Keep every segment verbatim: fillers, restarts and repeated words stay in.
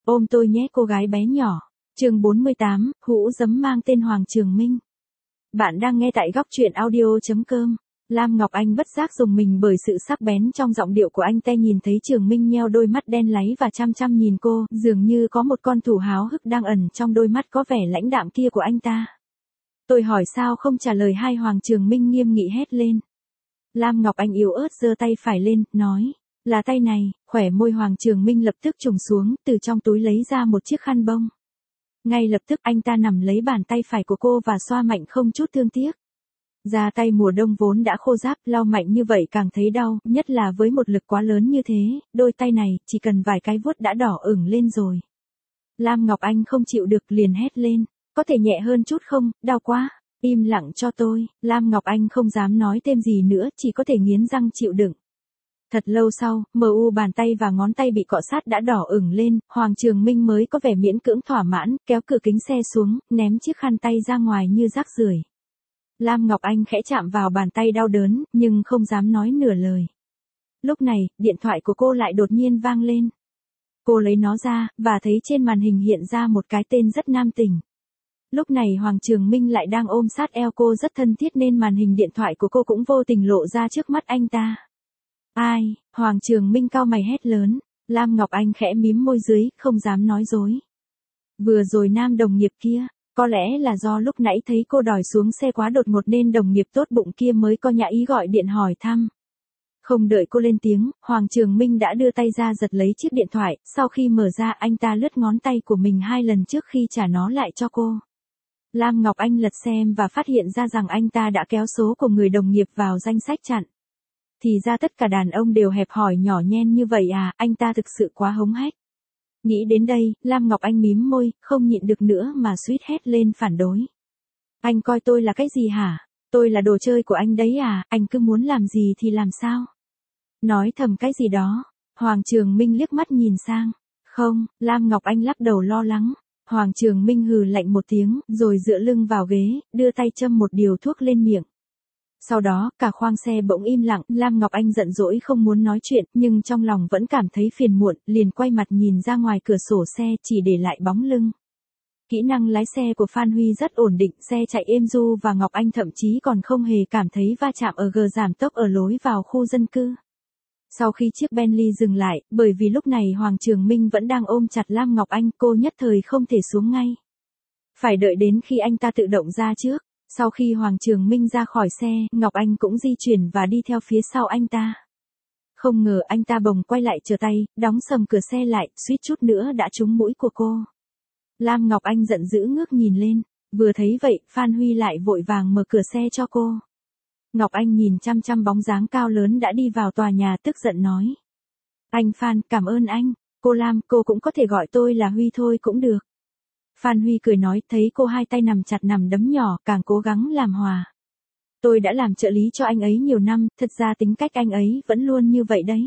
Ôm tôi nhé cô gái bé nhỏ. Chương bốn mươi tám, hũ giấm mang tên Hoàng Trường Minh. Bạn đang nghe tại góc truyện audio chấm com. Lam Ngọc Anh bất giác dùng mình bởi sự sắc bén trong giọng điệu của anh ta, nhìn thấy Trường Minh nheo đôi mắt đen láy và chăm chăm nhìn cô, dường như có một con thú háo hức đang ẩn trong đôi mắt có vẻ lãnh đạm kia của anh ta. Tôi hỏi sao không trả lời hai. Hoàng Trường Minh nghiêm nghị hét lên. Lam Ngọc Anh yếu ớt giơ tay phải lên, nói, là tay này. Khỏe môi Hoàng Trường Minh lập tức trùng xuống, từ trong túi lấy ra một chiếc khăn bông. Ngay lập tức anh ta nắm lấy bàn tay phải của cô và xoa mạnh không chút thương tiếc. Da tay mùa đông vốn đã khô ráp, lau mạnh như vậy càng thấy đau, nhất là với một lực quá lớn như thế, đôi tay này chỉ cần vài cái vuốt đã đỏ ửng lên rồi. Lam Ngọc Anh không chịu được liền hét lên, có thể nhẹ hơn chút không, đau quá. Im lặng cho tôi. Lam Ngọc Anh không dám nói thêm gì nữa, chỉ có thể nghiến răng chịu đựng. Thật lâu sau, mờ u bàn tay và ngón tay bị cọ sát đã đỏ ửng lên, Hoàng Trường Minh mới có vẻ miễn cưỡng thỏa mãn, kéo cửa kính xe xuống, ném chiếc khăn tay ra ngoài như rác rưởi. Lam Ngọc Anh khẽ chạm vào bàn tay đau đớn, nhưng không dám nói nửa lời. Lúc này, điện thoại của cô lại đột nhiên vang lên. Cô lấy nó ra, và thấy trên màn hình hiện ra một cái tên rất nam tính. Lúc này Hoàng Trường Minh lại đang ôm sát eo cô rất thân thiết nên màn hình điện thoại của cô cũng vô tình lộ ra trước mắt anh ta. Ai? Hoàng Trường Minh cau mày hét lớn. Lam Ngọc Anh khẽ mím môi dưới, không dám nói dối. Vừa rồi nam đồng nghiệp kia, có lẽ là do lúc nãy thấy cô đòi xuống xe quá đột ngột nên đồng nghiệp tốt bụng kia mới có nhã ý gọi điện hỏi thăm. Không đợi cô lên tiếng, Hoàng Trường Minh đã đưa tay ra giật lấy chiếc điện thoại, sau khi mở ra anh ta lướt ngón tay của mình hai lần trước khi trả nó lại cho cô. Lam Ngọc Anh lật xem và phát hiện ra rằng anh ta đã kéo số của người đồng nghiệp vào danh sách chặn. Thì ra tất cả đàn ông đều hẹp hòi nhỏ nhen như vậy à, anh ta thực sự quá hống hách. Nghĩ đến đây, Lam Ngọc Anh mím môi, không nhịn được nữa mà suýt hét lên phản đối. Anh coi tôi là cái gì hả? Tôi là đồ chơi của anh đấy à, anh cứ muốn làm gì thì làm sao? Nói thầm cái gì đó. Hoàng Trường Minh liếc mắt nhìn sang. Không, Lam Ngọc Anh lắc đầu lo lắng. Hoàng Trường Minh hừ lạnh một tiếng, rồi dựa lưng vào ghế, đưa tay châm một điều thuốc lên miệng. Sau đó, cả khoang xe bỗng im lặng, Lam Ngọc Anh giận dỗi không muốn nói chuyện, nhưng trong lòng vẫn cảm thấy phiền muộn, liền quay mặt nhìn ra ngoài cửa sổ xe, chỉ để lại bóng lưng. Kỹ năng lái xe của Phan Huy rất ổn định, xe chạy êm du và Ngọc Anh thậm chí còn không hề cảm thấy va chạm ở gờ giảm tốc ở lối vào khu dân cư. Sau khi chiếc Bentley dừng lại, bởi vì lúc này Hoàng Trường Minh vẫn đang ôm chặt Lam Ngọc Anh, cô nhất thời không thể xuống ngay. Phải đợi đến khi anh ta tự động ra trước. Sau khi Hoàng Trường Minh ra khỏi xe, Ngọc Anh cũng di chuyển và đi theo phía sau anh ta. Không ngờ anh ta bồng quay lại trở tay, đóng sầm cửa xe lại, suýt chút nữa đã trúng mũi của cô. Lam Ngọc Anh giận dữ ngước nhìn lên, vừa thấy vậy, Phan Huy lại vội vàng mở cửa xe cho cô. Ngọc Anh nhìn chăm chăm bóng dáng cao lớn đã đi vào tòa nhà, tức giận nói. Anh Phan, cảm ơn anh. Cô Lam, cô cũng có thể gọi tôi là Huy thôi cũng được. Phan Huy cười nói, thấy cô hai tay nằm chặt nằm đấm nhỏ, càng cố gắng làm hòa. Tôi đã làm trợ lý cho anh ấy nhiều năm, thật ra tính cách anh ấy vẫn luôn như vậy đấy.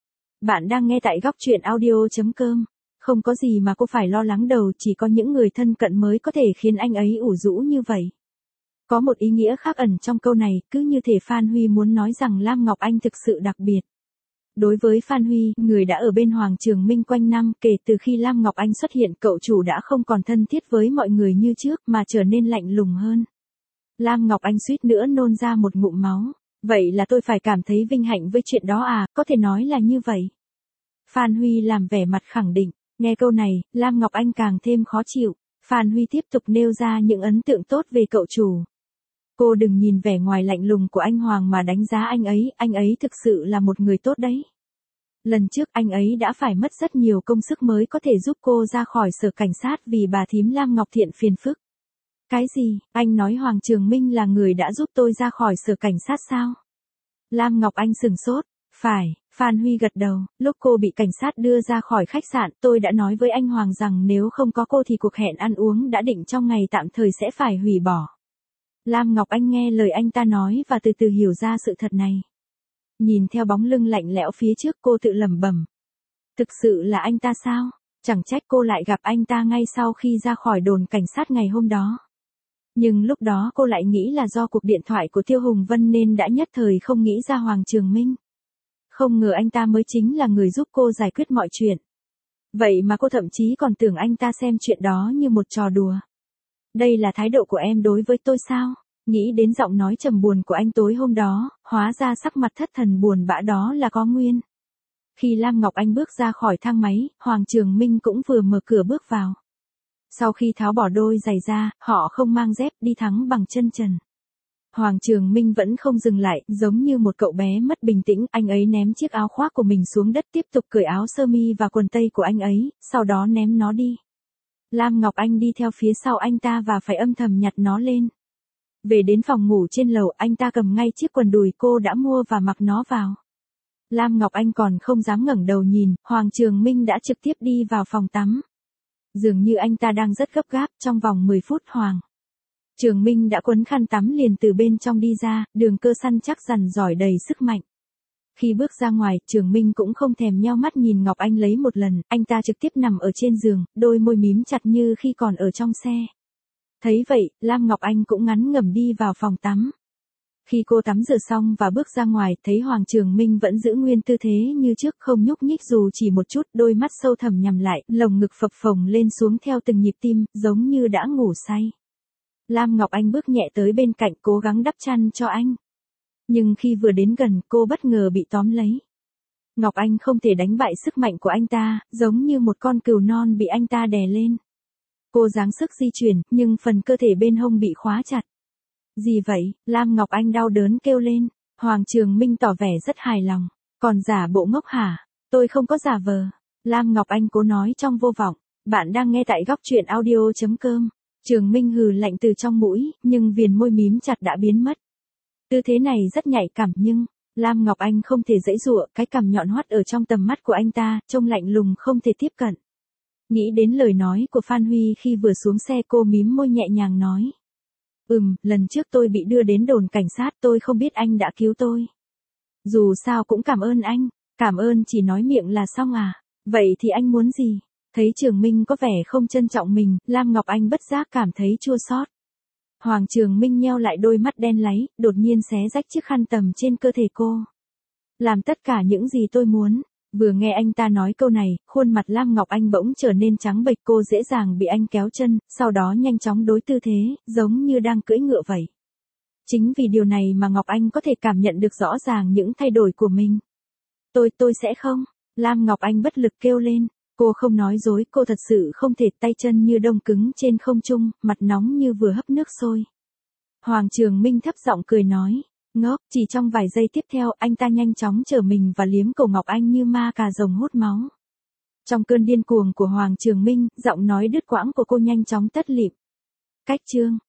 Bạn đang nghe tại góc truyện audio chấm com. Không có gì mà cô phải lo lắng đâu, chỉ có những người thân cận mới có thể khiến anh ấy ủ rũ như vậy. Có một ý nghĩa khác ẩn trong câu này, cứ như thể Phan Huy muốn nói rằng Lam Ngọc Anh thực sự đặc biệt. Đối với Phan Huy, người đã ở bên Hoàng Trường Minh quanh năm, kể từ khi Lam Ngọc Anh xuất hiện, cậu chủ đã không còn thân thiết với mọi người như trước mà trở nên lạnh lùng hơn. Lam Ngọc Anh suýt nữa nôn ra một ngụm máu. Vậy là tôi phải cảm thấy vinh hạnh với chuyện đó à, có thể nói là như vậy. Phan Huy làm vẻ mặt khẳng định. Nghe câu này, Lam Ngọc Anh càng thêm khó chịu. Phan Huy tiếp tục nêu ra những ấn tượng tốt về cậu chủ. Cô đừng nhìn vẻ ngoài lạnh lùng của anh Hoàng mà đánh giá anh ấy, anh ấy thực sự là một người tốt đấy. Lần trước anh ấy đã phải mất rất nhiều công sức mới có thể giúp cô ra khỏi sở cảnh sát vì bà thím Lam Ngọc Thiện phiền phức. Cái gì, anh nói Hoàng Trường Minh là người đã giúp tôi ra khỏi sở cảnh sát sao? Lam Ngọc Anh sừng sốt. Phải, Phan Huy gật đầu, lúc cô bị cảnh sát đưa ra khỏi khách sạn, tôi đã nói với anh Hoàng rằng nếu không có cô thì cuộc hẹn ăn uống đã định trong ngày tạm thời sẽ phải hủy bỏ. Lam Ngọc Anh nghe lời anh ta nói và từ từ hiểu ra sự thật này. Nhìn theo bóng lưng lạnh lẽo phía trước, cô tự lẩm bẩm. Thực sự là anh ta sao? Chẳng trách cô lại gặp anh ta ngay sau khi ra khỏi đồn cảnh sát ngày hôm đó. Nhưng lúc đó cô lại nghĩ là do cuộc điện thoại của Tiêu Hùng Vân nên đã nhất thời không nghĩ ra Hoàng Trường Minh. Không ngờ anh ta mới chính là người giúp cô giải quyết mọi chuyện. Vậy mà cô thậm chí còn tưởng anh ta xem chuyện đó như một trò đùa. Đây là thái độ của em đối với tôi sao? Nghĩ đến giọng nói trầm buồn của anh tối hôm đó, hóa ra sắc mặt thất thần buồn bã đó là có nguyên. Khi Lam Ngọc Anh bước ra khỏi thang máy, Hoàng Trường Minh cũng vừa mở cửa bước vào. Sau khi tháo bỏ đôi giày ra, họ không mang dép đi thẳng bằng chân trần. Hoàng Trường Minh vẫn không dừng lại, giống như một cậu bé mất bình tĩnh, anh ấy ném chiếc áo khoác của mình xuống đất tiếp tục cởi áo sơ mi và quần tây của anh ấy, sau đó ném nó đi. Lam Ngọc Anh đi theo phía sau anh ta và phải âm thầm nhặt nó lên. Về đến phòng ngủ trên lầu, anh ta cầm ngay chiếc quần đùi cô đã mua và mặc nó vào. Lam Ngọc Anh còn không dám ngẩng đầu nhìn, Hoàng Trường Minh đã trực tiếp đi vào phòng tắm. Dường như anh ta đang rất gấp gáp, trong vòng mười phút Hoàng Trường Minh đã quấn khăn tắm liền từ bên trong đi ra, đường cơ săn chắc rắn giỏi đầy sức mạnh. Khi bước ra ngoài, Trường Minh cũng không thèm nheo mắt nhìn Ngọc Anh lấy một lần, anh ta trực tiếp nằm ở trên giường, đôi môi mím chặt như khi còn ở trong xe. Thấy vậy, Lam Ngọc Anh cũng ngắn ngẩm đi vào phòng tắm. Khi cô tắm rửa xong và bước ra ngoài, thấy Hoàng Trường Minh vẫn giữ nguyên tư thế như trước, không nhúc nhích dù chỉ một chút, đôi mắt sâu thẳm nhắm lại, lồng ngực phập phồng lên xuống theo từng nhịp tim, giống như đã ngủ say. Lam Ngọc Anh bước nhẹ tới bên cạnh, cố gắng đắp chăn cho anh. Nhưng khi vừa đến gần, cô bất ngờ bị tóm lấy. Ngọc Anh không thể đánh bại sức mạnh của anh ta, giống như một con cừu non bị anh ta đè lên. Cô giáng sức di chuyển, nhưng phần cơ thể bên hông bị khóa chặt. Gì vậy? Lam Ngọc Anh đau đớn kêu lên. Hoàng Trường Minh tỏ vẻ rất hài lòng. Còn giả bộ ngốc hả? Tôi không có giả vờ. Lam Ngọc Anh cố nói trong vô vọng. Bạn đang nghe tại góc truyện audio chấm com. Trường Minh hừ lạnh từ trong mũi, nhưng viền môi mím chặt đã biến mất. Tư thế này rất nhạy cảm nhưng, Lam Ngọc Anh không thể giãy giụa, cái cằm nhọn hoắt ở trong tầm mắt của anh ta, trông lạnh lùng không thể tiếp cận. Nghĩ đến lời nói của Phan Huy khi vừa xuống xe, cô mím môi nhẹ nhàng nói. Ừm, lần trước tôi bị đưa đến đồn cảnh sát, tôi không biết anh đã cứu tôi. Dù sao cũng cảm ơn anh. Cảm ơn chỉ nói miệng là xong à? Vậy thì anh muốn gì? Thấy Trường Minh có vẻ không trân trọng mình, Lam Ngọc Anh bất giác cảm thấy chua xót. Hoàng Trường Minh nheo lại đôi mắt đen láy, đột nhiên xé rách chiếc khăn tầm trên cơ thể cô. Làm tất cả những gì tôi muốn. Vừa nghe anh ta nói câu này, khuôn mặt Lam Ngọc Anh bỗng trở nên trắng bệch, cô dễ dàng bị anh kéo chân, sau đó nhanh chóng đối tư thế, giống như đang cưỡi ngựa vậy. Chính vì điều này mà Ngọc Anh có thể cảm nhận được rõ ràng những thay đổi của mình. Tôi, tôi sẽ không. Lam Ngọc Anh bất lực kêu lên. Cô không nói dối, cô thật sự không thể, tay chân như đông cứng trên không trung, mặt nóng như vừa hấp nước sôi. Hoàng Trường Minh thấp giọng cười nói. Ngốc, chỉ trong vài giây tiếp theo, anh ta nhanh chóng trở mình và liếm cổ Ngọc Anh như ma cà rồng hút máu. Trong cơn điên cuồng của Hoàng Trường Minh, giọng nói đứt quãng của cô nhanh chóng tắt lịm. Cách chương